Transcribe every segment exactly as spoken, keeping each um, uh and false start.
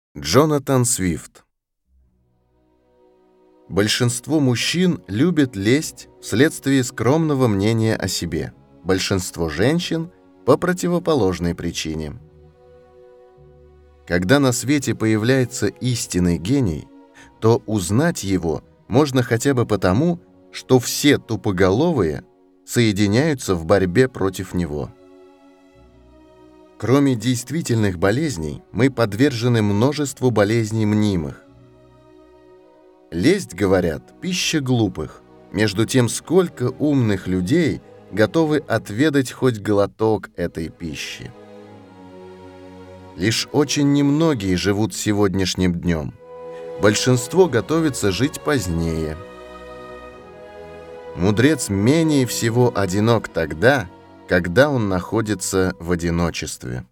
Джонатан Свифт. Большинство мужчин любят лесть вследствие скромного мнения о себе. Большинство женщин – по противоположной причине. Когда на свете появляется истинный гений, то узнать его можно хотя бы потому, что все тупоголовые соединяются в борьбе против него. Кроме действительных болезней, мы подвержены множеству болезней мнимых. Лесть, говорят, пища глупых. Между тем, сколько умных людей готовы отведать хоть глоток этой пищи. Лишь очень немногие живут сегодняшним днем. Большинство готовится жить позднее. Мудрец менее всего одинок тогда, когда он находится в одиночестве.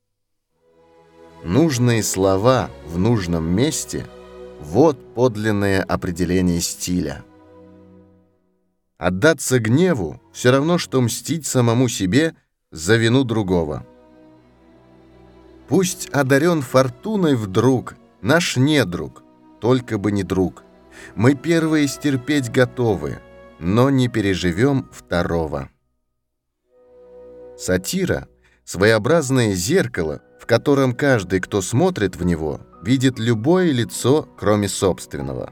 Нужные слова в нужном месте – вот подлинное определение стиля. Отдаться гневу – все равно, что мстить самому себе за вину другого. Пусть одарен фортуной вдруг наш недруг, только бы не друг. Мы первые стерпеть готовы, но не переживем второго. Сатира – своеобразное зеркало, в котором каждый, кто смотрит в него, видит любое лицо, кроме собственного.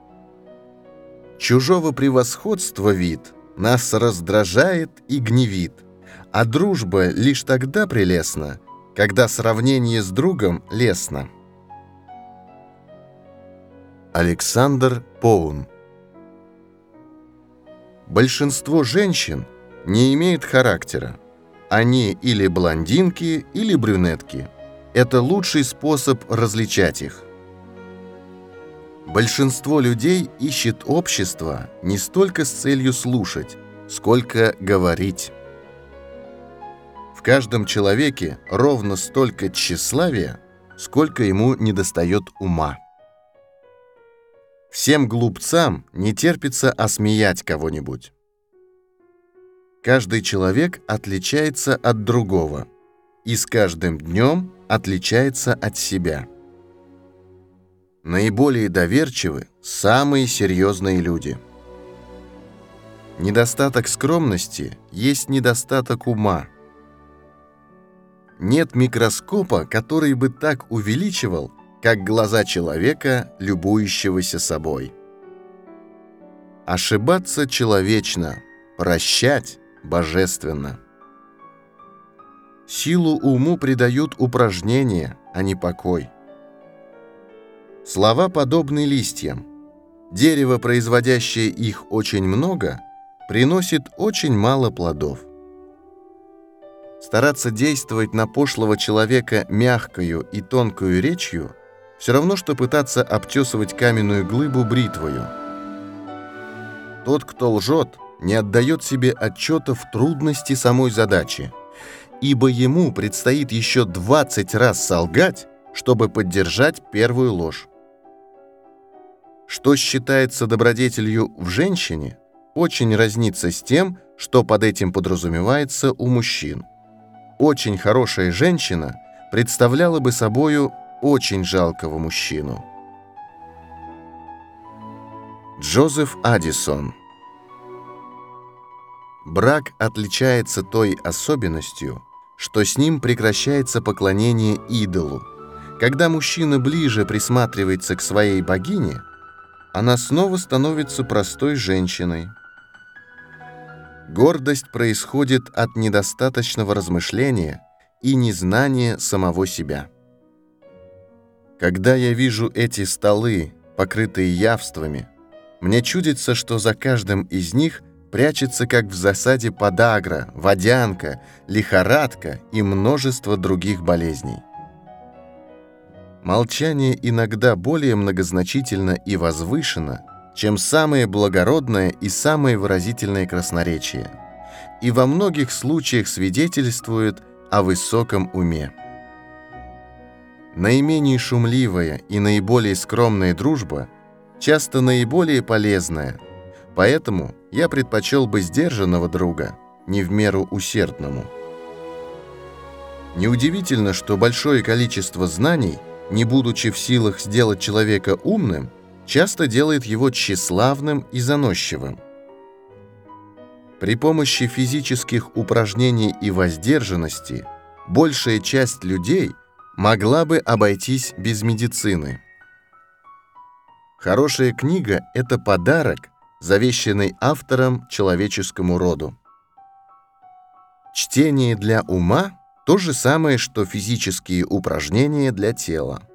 Чужого превосходства вид нас раздражает и гневит, а дружба лишь тогда прелестна, когда сравнение с другом лестно. Александр Поун. Большинство женщин не имеют характера. Они или блондинки, или брюнетки. Это лучший способ различать их. Большинство людей ищет общество не столько с целью слушать, сколько говорить. В каждом человеке ровно столько тщеславия, сколько ему недостает ума. Всем глупцам не терпится осмеять кого-нибудь. Каждый человек отличается от другого и с каждым днем отличается от себя. Наиболее доверчивы самые серьезные люди. Недостаток скромности есть недостаток ума. Нет микроскопа, который бы так увеличивал, как глаза человека, любующегося собой. Ошибаться человечно, прощать божественно. Силу уму придают упражнения, а не покой. Слова подобны листьям. Дерево, производящее их очень много, приносит очень мало плодов. Стараться действовать на пошлого человека мягкою и тонкою речью все равно, что пытаться обтесывать каменную глыбу бритвою. Тот, кто лжет, не отдает себе отчета в трудности самой задачи, ибо ему предстоит еще двадцать раз солгать, чтобы поддержать первую ложь. Что считается добродетелью в женщине, очень разнится с тем, что под этим подразумевается у мужчин. Очень хорошая женщина представляла бы собою очень жалкого мужчину. Джозеф Аддисон. Брак отличается той особенностью, что с ним прекращается поклонение идолу. Когда мужчина ближе присматривается к своей богине, она снова становится простой женщиной. Гордость происходит от недостаточного размышления и незнания самого себя. Когда я вижу эти столы, покрытые явствами, мне чудится, что за каждым из них прячется, как в засаде, подагра, водянка, лихорадка и множество других болезней. Молчание иногда более многозначительно и возвышенно, чем самое благородное и самое выразительное красноречие, и во многих случаях свидетельствует о высоком уме. Наименее шумливая и наиболее скромная дружба часто наиболее полезная, поэтому я предпочел бы сдержанного друга, не в меру усердному. Неудивительно, что большое количество знаний не будучи в силах сделать человека умным, часто делает его тщеславным и заносчивым. При помощи физических упражнений и воздержанности большая часть людей могла бы обойтись без медицины. Хорошая книга – это подарок, завещанный автором человеческому роду. Чтение для ума – то же самое, что физические упражнения для тела.